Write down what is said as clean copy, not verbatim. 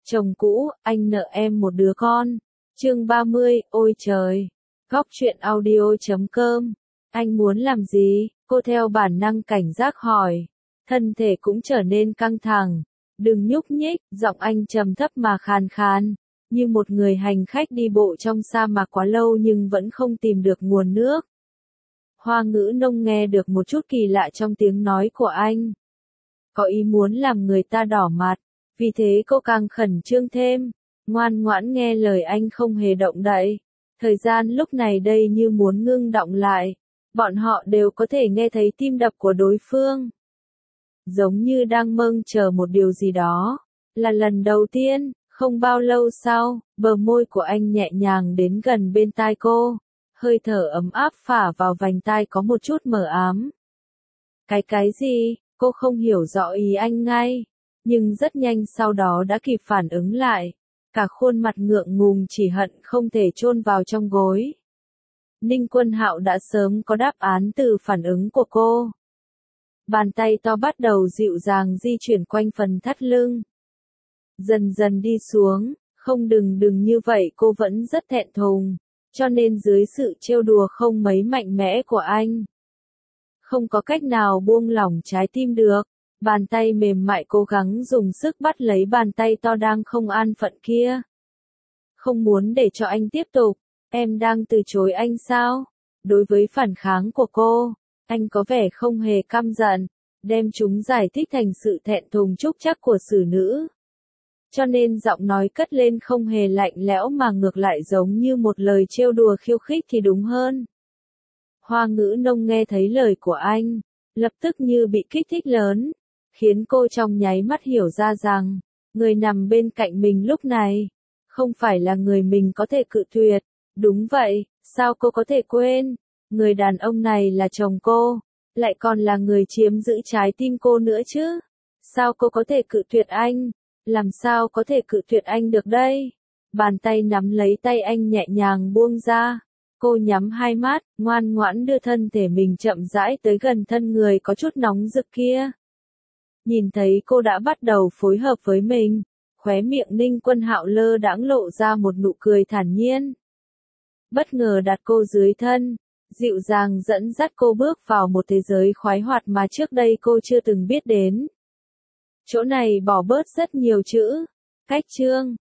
Chồng cũ, anh nợ em một đứa con. Chương 30, ôi trời. Góc truyện audio.com. Anh muốn làm gì? Cô theo bản năng cảnh giác hỏi. Thân thể cũng trở nên căng thẳng. Đừng nhúc nhích, giọng anh trầm thấp mà khàn khàn. Như một người hành khách đi bộ trong sa mạc quá lâu nhưng vẫn không tìm được nguồn nước. Hoa Ngữ Nông nghe được một chút kỳ lạ trong tiếng nói của anh. Có ý muốn làm người ta đỏ mặt. Vì thế cô càng khẩn trương thêm, ngoan ngoãn nghe lời anh không hề động đậy. Thời gian lúc này đây như muốn ngưng đọng lại, bọn họ đều có thể nghe thấy tim đập của đối phương. Giống như đang mong chờ một điều gì đó. Là lần đầu tiên, không bao lâu sau, bờ môi của anh nhẹ nhàng đến gần bên tai cô, hơi thở ấm áp phả vào vành tai có một chút mờ ám. Cái gì? Cô không hiểu rõ ý anh ngay. Nhưng rất nhanh sau đó đã kịp phản ứng lại. Cả khuôn mặt ngượng ngùng chỉ hận không thể chôn vào trong gối. Ninh Quân Hạo đã sớm có đáp án từ phản ứng của cô. Bàn tay to bắt đầu dịu dàng di chuyển quanh phần thắt lưng. Dần dần đi xuống, không đừng như vậy cô vẫn rất thẹn thùng. Cho nên dưới sự trêu đùa không mấy mạnh mẽ của anh, không có cách nào buông lỏng trái tim được. Bàn tay mềm mại cố gắng dùng sức bắt lấy bàn tay to đang không an phận kia. Không muốn để cho anh tiếp tục. Em đang từ chối anh sao? Đối với phản kháng của cô, anh có vẻ không hề căm giận, đem chúng giải thích thành sự thẹn thùng trúc trắc của xử nữ. Cho nên giọng nói cất lên không hề lạnh lẽo mà ngược lại giống như một lời trêu đùa khiêu khích thì đúng hơn. Hoa Ngữ Nông nghe thấy lời của anh, lập tức như bị kích thích lớn, khiến cô trong nháy mắt hiểu ra rằng, người nằm bên cạnh mình lúc này, không phải là người mình có thể cự tuyệt. Đúng vậy, sao cô có thể quên, người đàn ông này là chồng cô, lại còn là người chiếm giữ trái tim cô nữa chứ. Sao cô có thể cự tuyệt anh? Làm sao có thể cự tuyệt anh được đây? Bàn tay nắm lấy tay anh nhẹ nhàng buông ra. Cô nhắm hai mắt, ngoan ngoãn đưa thân thể mình chậm rãi tới gần thân người có chút nóng rực kia. Nhìn thấy cô đã bắt đầu phối hợp với mình, khóe miệng Ninh Quân Hạo lơ đãng lộ ra một nụ cười thản nhiên. Bất ngờ đặt cô dưới thân, dịu dàng dẫn dắt cô bước vào một thế giới khoái hoạt mà trước đây cô chưa từng biết đến. Chỗ này bỏ bớt rất nhiều chữ. Cách chương